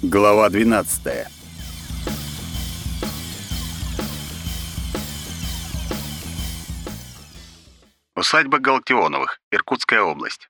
Глава 12. Усадьба Галактионовых, Иркутская область.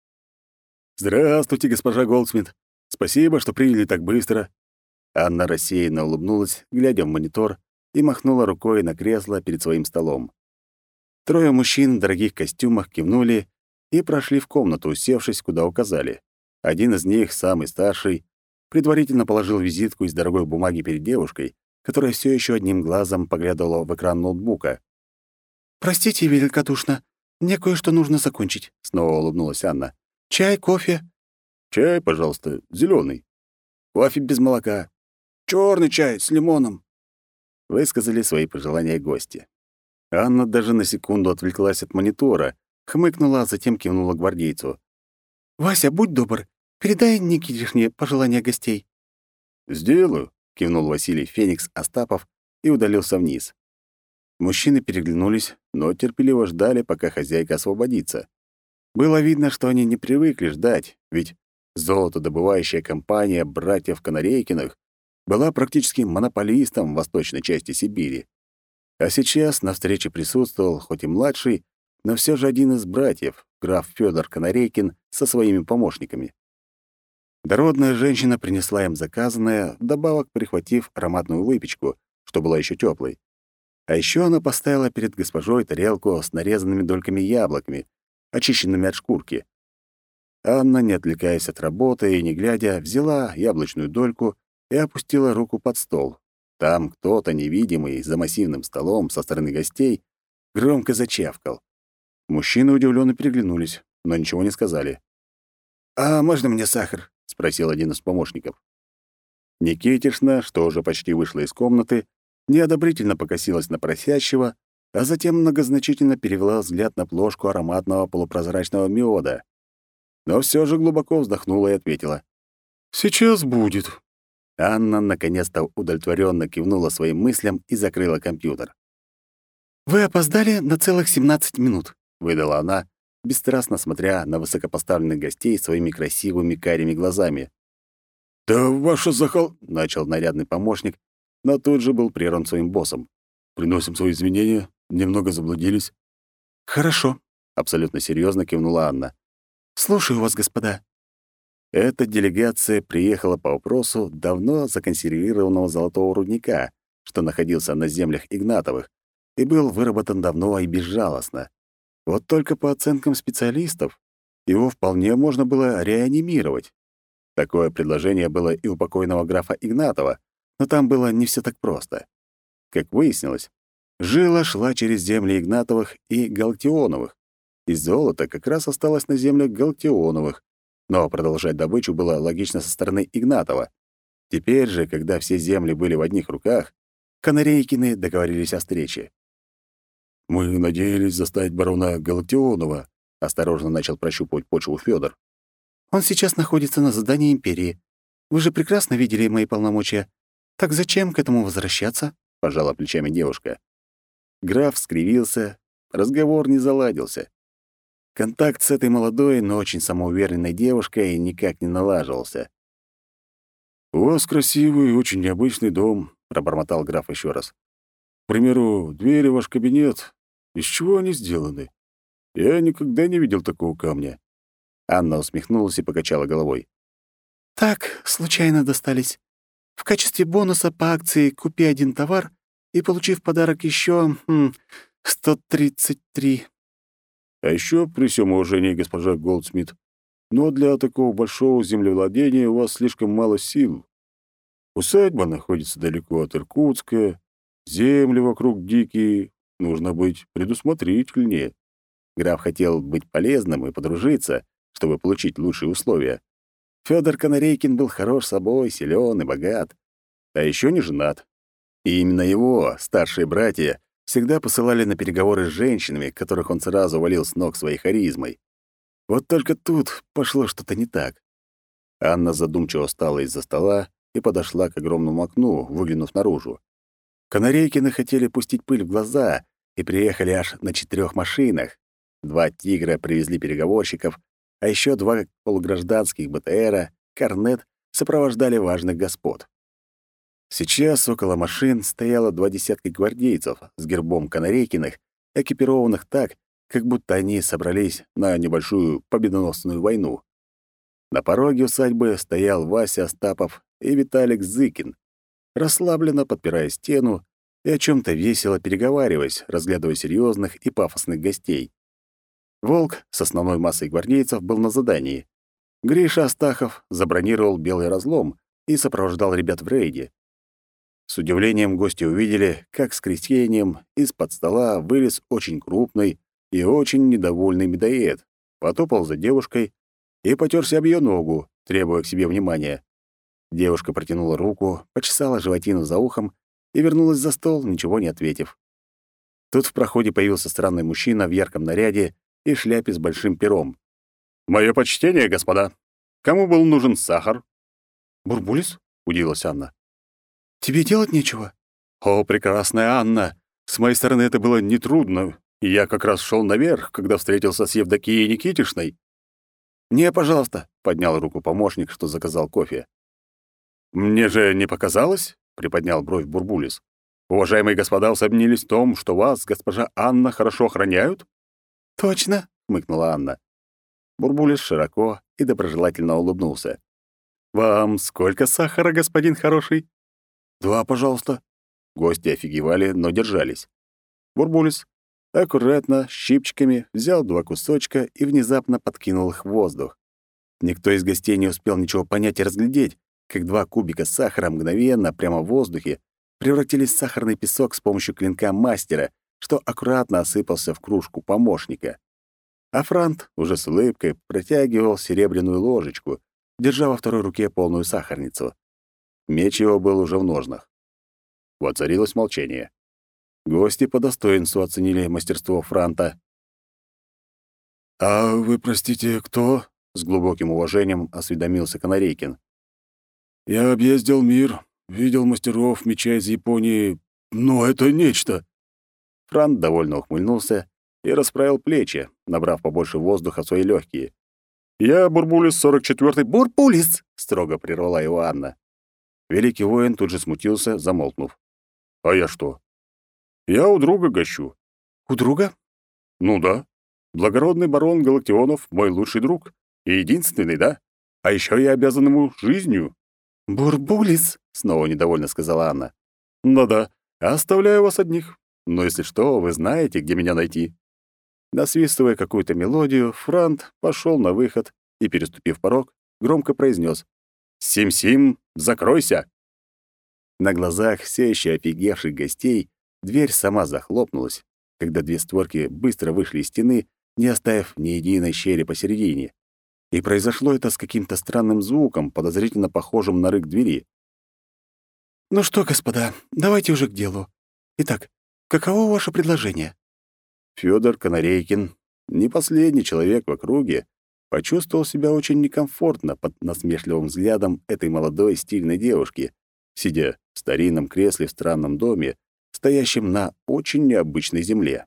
«Здравствуйте, госпожа Голдсмит. Спасибо, что приняли так быстро». Анна рассеянно улыбнулась, глядя в монитор, и махнула рукой на кресло перед своим столом. Трое мужчин в дорогих костюмах кивнули и прошли в комнату, усевшись, куда указали. Один из них, самый старший, предварительно положил визитку из дорогой бумаги перед девушкой, которая все еще одним глазом поглядывала в экран ноутбука. «Простите великодушно, мне кое-что нужно закончить», — снова улыбнулась Анна. «Чай, кофе?» «Чай, пожалуйста, зеленый. Кофе без молока. Черный чай с лимоном», — высказали свои пожелания гости. Анна даже на секунду отвлеклась от монитора, хмыкнула, а затем кивнула гвардейцу. «Вася, будь добр, передай Никитишне пожелания гостей». «Сделаю», — кивнул Василий Феникс Остапов и удалился вниз. Мужчины переглянулись, но терпеливо ждали, пока хозяйка освободится. Было видно, что они не привыкли ждать, ведь золотодобывающая компания братьев Канарейкиных была практически монополистом в восточной части Сибири. А сейчас на встрече присутствовал, хоть и младший, но все же один из братьев, граф Федор Канарейкин, со своими помощниками. Дородная женщина принесла им заказанное, вдобавок прихватив ароматную выпечку, что была еще теплой. А еще она поставила перед госпожой тарелку с нарезанными дольками яблоками, очищенными от шкурки. Анна, не отвлекаясь от работы и не глядя, взяла яблочную дольку и опустила руку под стол. Там кто-то, невидимый, за массивным столом со стороны гостей, громко зачавкал. Мужчины удивленно переглянулись, но ничего не сказали. «А можно мне сахар?» — спросил один из помощников. Никитишна, что уже почти вышла из комнаты, неодобрительно покосилась на просящего, а затем многозначительно перевела взгляд на плошку ароматного полупрозрачного меда. Но все же глубоко вздохнула и ответила. «Сейчас будет». Анна наконец-то удовлетворенно кивнула своим мыслям и закрыла компьютер. «Вы опоздали на целых 17 минут», — выдала она, бесстрастно смотря на высокопоставленных гостей своими красивыми карими глазами. «Да ваша захал...» — начал нарядный помощник, но тут же был прерван своим боссом. «Приносим свои извинения, немного заблудились». «Хорошо», — абсолютно серьезно кивнула Анна. «Слушаю вас, господа». Эта делегация приехала по вопросу давно законсервированного золотого рудника, что находился на землях Игнатовых, и был выработан давно и безжалостно. Вот только по оценкам специалистов, его вполне можно было реанимировать. Такое предложение было и у покойного графа Игнатова, но там было не все так просто. Как выяснилось, жила шла через земли Игнатовых и Галактионовых, и золото как раз осталось на землях Галактионовых, но продолжать добычу было логично со стороны Игнатова. Теперь же, когда все земли были в одних руках, Канарейкины договорились о встрече. «Мы надеялись заставить барона Галактионова», — осторожно начал прощупывать почву Фёдор. «Он сейчас находится на задании империи. Вы же прекрасно видели мои полномочия. Так зачем к этому возвращаться?» — пожала плечами девушка. Граф скривился, разговор не заладился. Контакт с этой молодой, но очень самоуверенной девушкой никак не налаживался. «У вас красивый и очень необычный дом», — пробормотал граф еще раз. «К примеру, двери в ваш кабинет. Из чего они сделаны? Я никогда не видел такого камня». Анна усмехнулась и покачала головой. «Так, случайно достались. В качестве бонуса по акции «Купи один товар» и получи в подарок еще 133. А еще при всем уважении, госпожа Голдсмит, но для такого большого землевладения у вас слишком мало сил. Усадьба находится далеко от Иркутска, земли вокруг дикие, нужно быть предусмотрительнее». Граф хотел быть полезным и подружиться, чтобы получить лучшие условия. Фёдор Канарейкин был хорош собой, силен и богат, а еще не женат. И именно его старшие братья всегда посылали на переговоры с женщинами, которых он сразу валил с ног своей харизмой. Вот только тут пошло что-то не так. Анна задумчиво встала из-за стола и подошла к огромному окну, выглянув наружу. Канарейкины хотели пустить пыль в глаза и приехали аж на 4 машинах. 2 «Тигра» привезли переговорщиков, а еще 2 полугражданских БТРа, корнет сопровождали важных господ. Сейчас около машин стояло 2 десятка гвардейцев с гербом Канарейкиных, экипированных так, как будто они собрались на небольшую победоносную войну. На пороге усадьбы стоял Вася Остапов и Виталик Зыкин, расслабленно подпирая стену и о чем то весело переговариваясь, разглядывая серьезных и пафосных гостей. Волк с основной массой гвардейцев был на задании. Гриша Астахов забронировал белый разлом и сопровождал ребят в рейде. С удивлением гости увидели, как с кряхтением из-под стола вылез очень крупный и очень недовольный медоед, потопал за девушкой и потёрся об её ногу, требуя к себе внимания. Девушка протянула руку, почесала животину за ухом и вернулась за стол, ничего не ответив. Тут в проходе появился странный мужчина в ярком наряде и шляпе с большим пером. «Моё почтение, господа! Кому был нужен сахар?» «Бурбулис?» — удивилась Анна. «Тебе делать нечего?» «О, прекрасная Анна! С моей стороны это было нетрудно, и я как раз шел наверх, когда встретился с Евдокией Никитишной». «Не, пожалуйста», — поднял руку помощник, что заказал кофе. «Мне же не показалось?» — приподнял бровь Бурбулис. «Уважаемые господа усомнились в том, что вас, госпожа Анна, хорошо охраняют?» «Точно», — хмыкнула Анна. Бурбулис широко и доброжелательно улыбнулся. «Вам сколько сахара, господин хороший?» «2, пожалуйста». Гости офигевали, но держались. Бурбулис аккуратно, щипчиками, взял 2 кусочка и внезапно подкинул их в воздух. Никто из гостей не успел ничего понять и разглядеть, как 2 кубика сахара мгновенно, прямо в воздухе, превратились в сахарный песок с помощью клинка мастера, что аккуратно осыпался в кружку помощника. А Франт уже с улыбкой протягивал серебряную ложечку, держа во второй руке полную сахарницу. Меч его был уже в ножнах. Воцарилось молчание. Гости по достоинству оценили мастерство Франта. «А вы, простите, кто?» — с глубоким уважением осведомился Канарейкин. «Я объездил мир, видел мастеров меча из Японии, но это нечто!» Франт довольно ухмыльнулся и расправил плечи, набрав побольше воздуха в свои легкие. «Я Бурбулис 44-й...» «Бурбулис!» — строго прервала его Анна. Великий воин тут же смутился, замолкнув. «А я что?» «Я у друга гощу». «У друга?» «Ну да. Благородный барон Галактионов — мой лучший друг. И единственный, да? А еще я обязан ему жизнью». «Бурбулис!» — снова недовольно сказала Анна. «Да-да, оставляю вас одних. Но если что, вы знаете, где меня найти». Насвистывая какую-то мелодию, Франт пошел на выход и, переступив порог, громко произнес: «Сим-Сим, закройся!» На глазах все еще офигевших гостей дверь сама захлопнулась, когда 2 створки быстро вышли из стены, не оставив ни единой щели посередине. И произошло это с каким-то странным звуком, подозрительно похожим на рык двери. «Ну что, господа, давайте уже к делу. Итак, каково ваше предложение?» Фёдор Канарейкин, не последний человек в округе, почувствовал себя очень некомфортно под насмешливым взглядом этой молодой стильной девушки, сидя в старинном кресле в странном доме, стоящем на очень необычной земле.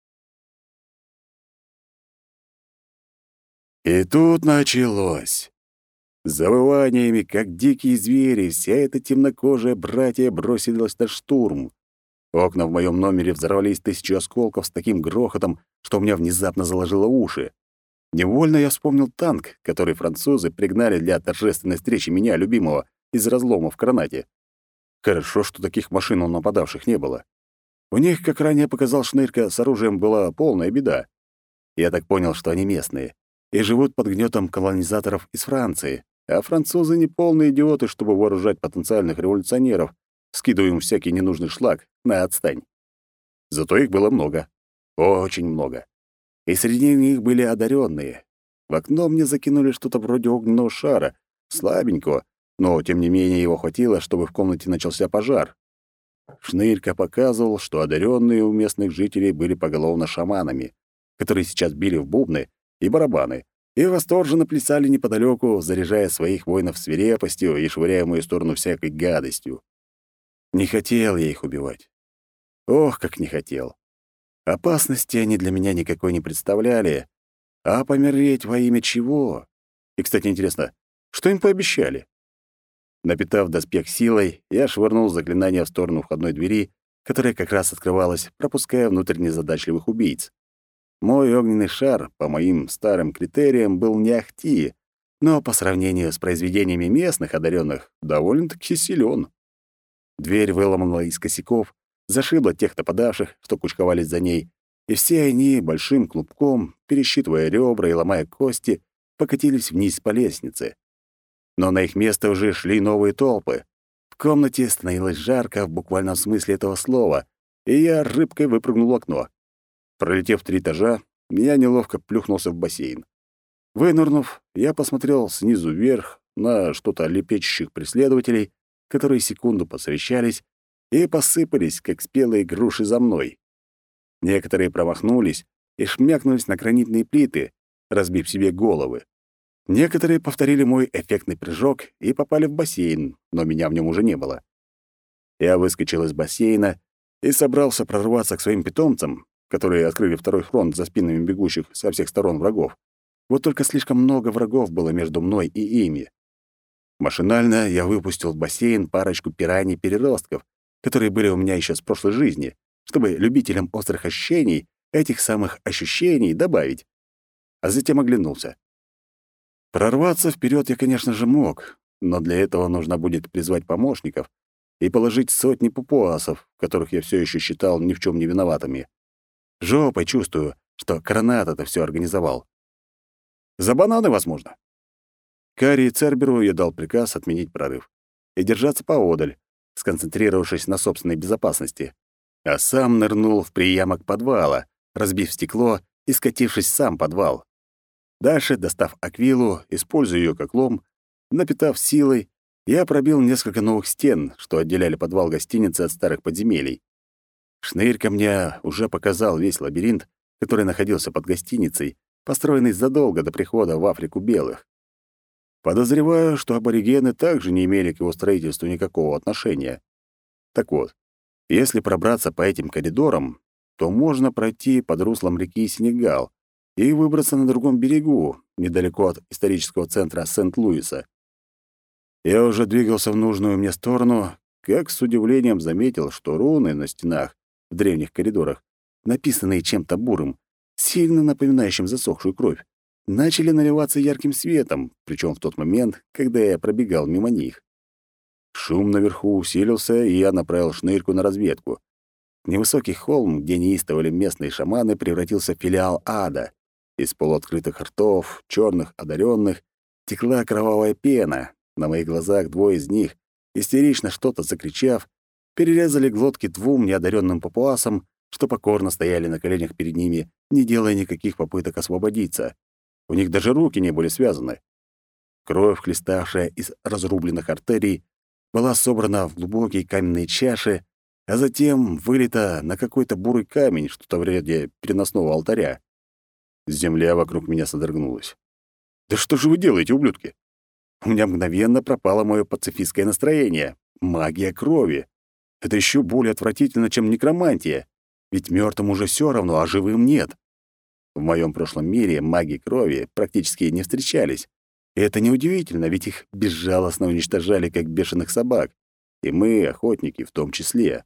И тут началось. С завываниями, как дикие звери, вся эта темнокожая братья бросилась на штурм. Окна в моем номере взорвались 1000 осколков с таким грохотом, что у меня внезапно заложило уши. Невольно я вспомнил танк, который французы пригнали для торжественной встречи меня, любимого, из разлома в гранате. Хорошо, что таких машин у нападавших не было. У них, как ранее показал Шнырька, с оружием была полная беда. Я так понял, что они местные и живут под гнетом колонизаторов из Франции, а французы не полные идиоты, чтобы вооружать потенциальных революционеров, скидывая им всякий ненужный шлак на отстань. Зато их было много. Очень много. И среди них были одаренные. В окно мне закинули что-то вроде огненного шара, слабенького, но, тем не менее, его хватило, чтобы в комнате начался пожар. Шнырька показывал, что одаренные у местных жителей были поголовно шаманами, которые сейчас били в бубны и барабаны, и восторженно плясали неподалеку, заряжая своих воинов свирепостью и швыряя в мою сторону всякой гадостью. Не хотел я их убивать. Ох, как не хотел. Опасности они для меня никакой не представляли. А помереть во имя чего? И, кстати, интересно, что им пообещали? Напитав доспех силой, я швырнул заклинание в сторону входной двери, которая как раз открывалась, пропуская внутрь незадачливых убийц. Мой огненный шар, по моим старым критериям, был не ахти, но по сравнению с произведениями местных одаренных довольно-таки силен. Дверь выломала из косяков, зашибла тех нападавших, что кучковались за ней, и все они большим клубком, пересчитывая ребра и ломая кости, покатились вниз по лестнице. Но на их место уже шли новые толпы. В комнате становилось жарко в буквальном смысле этого слова, и я рыбкой выпрыгнул в окно. Пролетев 3 этажа, я неловко плюхнулся в бассейн. Вынырнув, я посмотрел снизу вверх на что-то лепечущих преследователей, которые секунду посовещались и посыпались, как спелые груши, за мной. Некоторые промахнулись и шмякнулись на гранитные плиты, разбив себе головы. Некоторые повторили мой эффектный прыжок и попали в бассейн, но меня в нем уже не было. Я выскочил из бассейна и собрался прорваться к своим питомцам, которые открыли второй фронт за спинами бегущих со всех сторон врагов. Вот только слишком много врагов было между мной и ими. Машинально я выпустил в бассейн парочку пираний-переростков, которые были у меня еще с прошлой жизни, чтобы любителям острых ощущений этих самых ощущений добавить. А затем оглянулся. Прорваться вперед я, конечно же, мог, но для этого нужно будет призвать помощников и положить сотни папуасов, которых я все еще считал ни в чем не виноватыми. Жопой чувствую, что Коронат это все организовал. За бананы, возможно. Кари и Церберу я дал приказ отменить прорыв и держаться поодаль, сконцентрировавшись на собственной безопасности, а сам нырнул в приямок подвала, разбив стекло и скатившись в сам подвал. Дальше, достав аквилу, используя ее как лом, напитав силой, я пробил несколько новых стен, что отделяли подвал гостиницы от старых подземелий. Шнырька мне уже показал весь лабиринт, который находился под гостиницей, построенный задолго до прихода в Африку белых. Подозреваю, что аборигены также не имели к его строительству никакого отношения. Так вот, если пробраться по этим коридорам, то можно пройти под руслом реки Сенегал и выбраться на другом берегу, недалеко от исторического центра Сент-Луиса. Я уже двигался в нужную мне сторону, как с удивлением заметил, что руны на стенах в древних коридорах, написанные чем-то бурым, сильно напоминающим засохшую кровь, начали наливаться ярким светом, причем в тот момент, когда я пробегал мимо них. Шум наверху усилился, и я направил шнырьку на разведку. Невысокий холм, где неистовали местные шаманы, превратился в филиал ада. Из полуоткрытых ртов, черных одаренных, текла кровавая пена. На моих глазах 2 из них, истерично что-то закричав, перерезали глотки 2 неодаренным папуасам, что покорно стояли на коленях перед ними, не делая никаких попыток освободиться. У них даже руки не были связаны. Кровь, хлеставшая из разрубленных артерий, была собрана в глубокие каменные чаши, а затем вылита на какой-то бурый камень, что-то вроде переносного алтаря. Земля вокруг меня содрогнулась. «Да что же вы делаете, ублюдки?» У меня мгновенно пропало мое пацифистское настроение. Магия крови. Это еще более отвратительно, чем некромантия. Ведь мертвым уже все равно, а живым нет. В моем прошлом мире маги крови практически не встречались. И это неудивительно, ведь их безжалостно уничтожали, как бешеных собак. И мы, охотники, в том числе.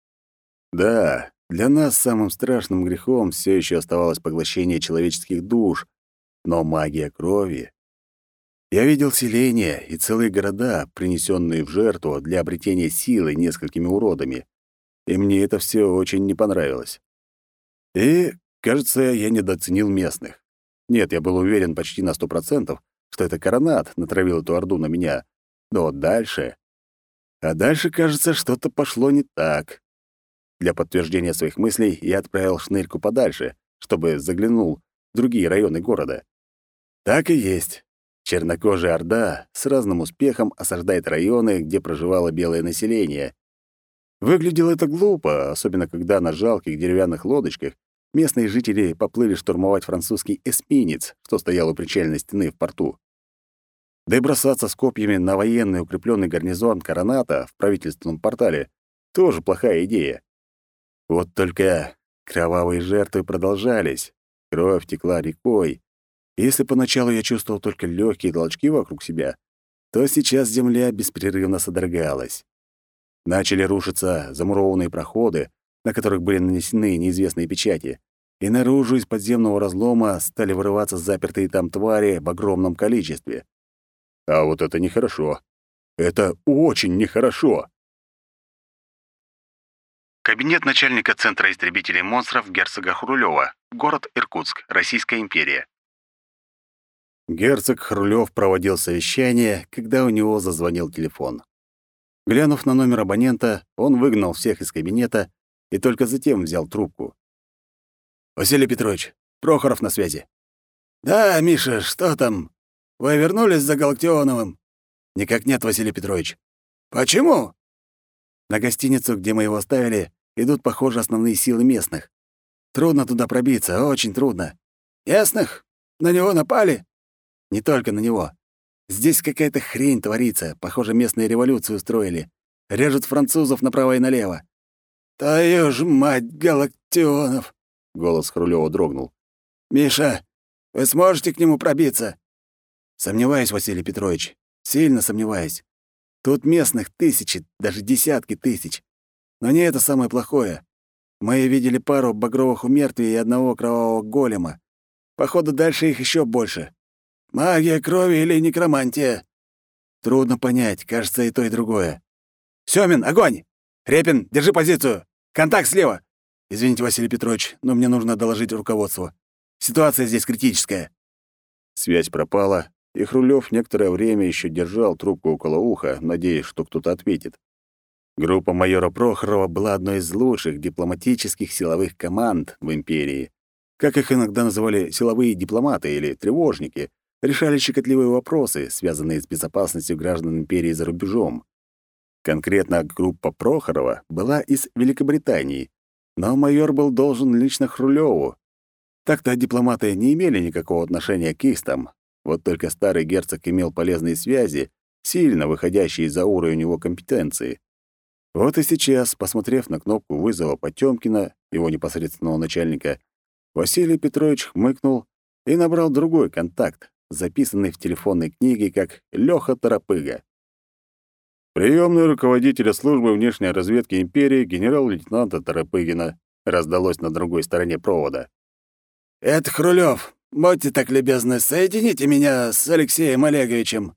Да, для нас самым страшным грехом все еще оставалось поглощение человеческих душ. Но магия крови... Я видел селения и целые города, принесенные в жертву для обретения силы несколькими уродами. И мне это все очень не понравилось. И, кажется, я недооценил местных. Нет, я был уверен почти на 100%, что это Коронат натравил эту орду на меня. Но дальше... А дальше, кажется, что-то пошло не так. Для подтверждения своих мыслей я отправил шнырьку подальше, чтобы заглянул в другие районы города. Так и есть. Чернокожая орда с разным успехом осаждает районы, где проживало белое население. Выглядело это глупо, особенно когда на жалких деревянных лодочках местные жители поплыли штурмовать французский эсминец, что стоял у причальной стены в порту. Да и бросаться с копьями на военный укрепленный гарнизон Короната в правительственном портале — тоже плохая идея. Вот только кровавые жертвы продолжались, кровь текла рекой. И если поначалу я чувствовал только легкие толчки вокруг себя, то сейчас земля беспрерывно содрогалась. Начали рушиться замурованные проходы, на которых были нанесены неизвестные печати, и наружу из подземного разлома стали вырываться запертые там твари в огромном количестве. А вот это нехорошо. Это очень нехорошо. Кабинет начальника Центра истребителей монстров герцога Хрулёва. Город Иркутск, Российская империя. Герцог Хрулёв проводил совещание, когда у него зазвонил телефон. Глянув на номер абонента, он выгнал всех из кабинета и только затем взял трубку. «Василий Петрович, Прохоров на связи». «Да, Миша, что там? Вы вернулись за Галактионовым?» «Никак нет, Василий Петрович». «Почему?» «На гостиницу, где мы его оставили, идут, похоже, основные силы местных. Трудно туда пробиться, очень трудно». «Местных? На него напали?» «Не только на него. Здесь какая-то хрень творится. Похоже, местные революцию устроили. Режут французов направо и налево». «Твою ж мать, Галактионов!» Голос Хрулёва дрогнул. «Миша, вы сможете к нему пробиться?» «Сомневаюсь, Василий Петрович. Сильно сомневаюсь. Тут местных тысячи, даже десятки тысяч. Но не это самое плохое. Мы видели пару багровых умертвий и одного кровавого голема. Походу, дальше их еще больше. Магия крови или некромантия?» «Трудно понять. Кажется, и то, и другое». «Сёмин, огонь! Репин, держи позицию! Контакт слева!» «Извините, Василий Петрович, но мне нужно доложить руководству. Ситуация здесь критическая». Связь пропала, и Хрулёв некоторое время еще держал трубку около уха, надеясь, что кто-то ответит. Группа майора Прохорова была одной из лучших дипломатических силовых команд в империи. Как их иногда называли силовые дипломаты или тревожники, решали щекотливые вопросы, связанные с безопасностью граждан империи за рубежом. Конкретно группа Прохорова была из Великобритании, но майор был должен лично Хрулёву. Так-то дипломаты не имели никакого отношения к истам. Вот только старый герцог имел полезные связи, сильно выходящие за уровень его компетенции. Вот и сейчас, посмотрев на кнопку вызова Потёмкина, его непосредственного начальника, Василий Петрович хмыкнул и набрал другой контакт, записанный в телефонной книге как Лёха Торопыга. «Приёмный руководителя службы внешней разведки империи генерал-лейтенанта Торопыгина», раздалось на другой стороне провода. «Это Хрулёв. Будьте так любезны, соедините меня с Алексеем Олеговичем».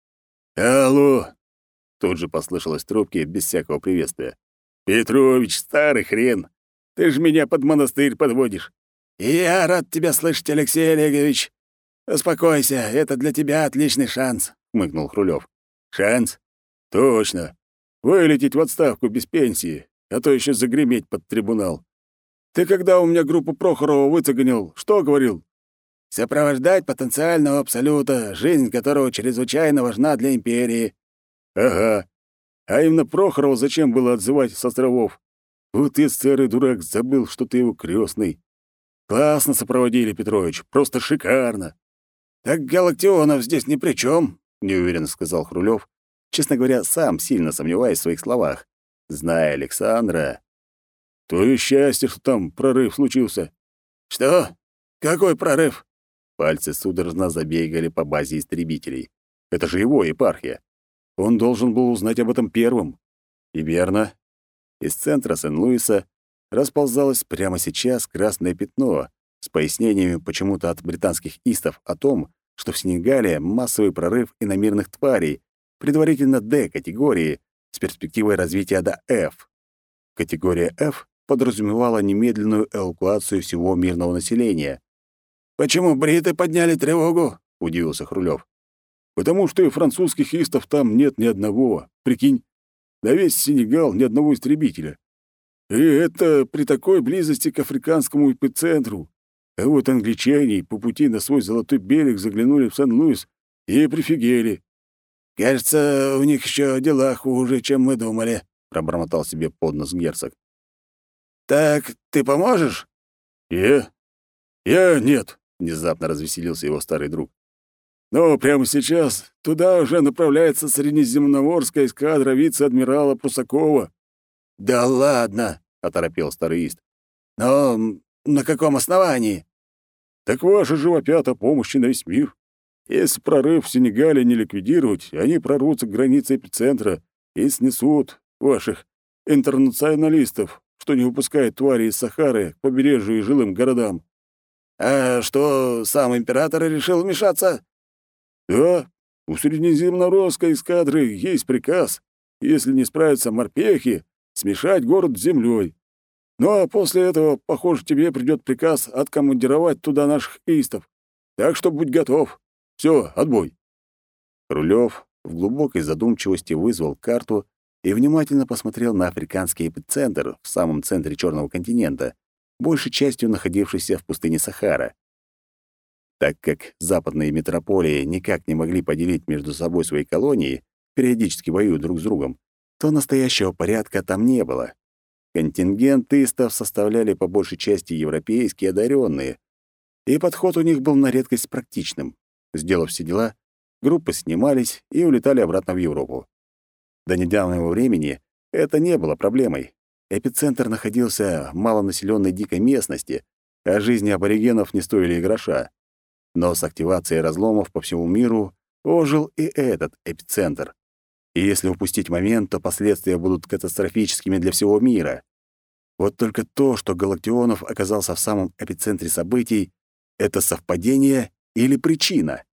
«Алло!» Тут же послышалось в трубке без всякого приветствия. «Петрович, старый хрен! Ты ж меня под монастырь подводишь!» «Я рад тебя слышать, Алексей Олегович. Успокойся, это для тебя отличный шанс», — хмыкнул Хрулёв. «Шанс? Точно. Вылететь в отставку без пенсии, а то еще загреметь под трибунал. Ты когда у меня группу Прохорова выцеганил, что говорил?» «Сопровождать потенциального абсолюта, жизнь которого чрезвычайно важна для империи». «Ага. А именно Прохорова зачем было отзывать с островов? Вот ты, старый дурак, забыл, что ты его крестный. Классно сопроводили, Петрович, просто шикарно». «Так Галактионов здесь ни при чем, неуверенно сказал Хрулёв, честно говоря, сам сильно сомневаясь в своих словах. Зная Александра... «Твое счастье, что там прорыв случился». «Что? Какой прорыв?» Пальцы судорожно забегали по базе истребителей. Это же его епархия. Он должен был узнать об этом первым. И верно. Из центра Сен-Луиса расползалось прямо сейчас красное пятно с пояснениями почему-то от британских истов о том, что в Сенегале массовый прорыв иномирных тварей, предварительно D-категории, с перспективой развития до F. Категория F подразумевала немедленную эвакуацию всего мирного населения. «Почему бриты подняли тревогу?» — удивился Хрулёв. «Потому что и французских истов там нет ни одного. Прикинь, на весь Сенегал ни одного истребителя. И это при такой близости к африканскому эпицентру. А вот англичане по пути на свой золотой берег заглянули в Сен-Луис и прифигели». «Кажется, у них еще дела хуже, чем мы думали», — пробормотал себе под нос герцог. «Так ты поможешь?» «Я нет», — внезапно развеселился его старый друг. «Но прямо сейчас туда уже направляется среднеземноморская эскадра вице-адмирала Прусакова». «Да ладно», — оторопел старый ист. «Но на каком основании?» «Так ваша живопята помощи на весь мир. Если прорыв в Сенегале не ликвидировать, они прорвутся к границе эпицентра и снесут ваших интернационалистов, что не выпускает твари из Сахары к побережью и жилым городам. А что, сам император решил вмешаться? Да, у среднеземноморской эскадры есть приказ, если не справятся морпехи, смешать город с землей. Ну а после этого, похоже, тебе придет приказ откомандировать туда наших истов. Так что будь готов. Все, отбой. Рулёв в глубокой задумчивости вызвал карту и внимательно посмотрел на африканский эпицентр в самом центре Черного континента, большей частью находившийся в пустыне Сахара. Так как западные метрополии никак не могли поделить между собой свои колонии, периодически воюя друг с другом, то настоящего порядка там не было. Контингент истов составляли по большей части европейские одаренные, и подход у них был на редкость практичным. Сделав все дела, группы снимались и улетали обратно в Европу. До недавнего времени это не было проблемой. Эпицентр находился в малонаселенной дикой местности, а жизни аборигенов не стоили и гроша. Но с активацией разломов по всему миру ожил и этот эпицентр. И если упустить момент, то последствия будут катастрофическими для всего мира. Вот только то, что Галактионов оказался в самом эпицентре событий, это совпадение или причина?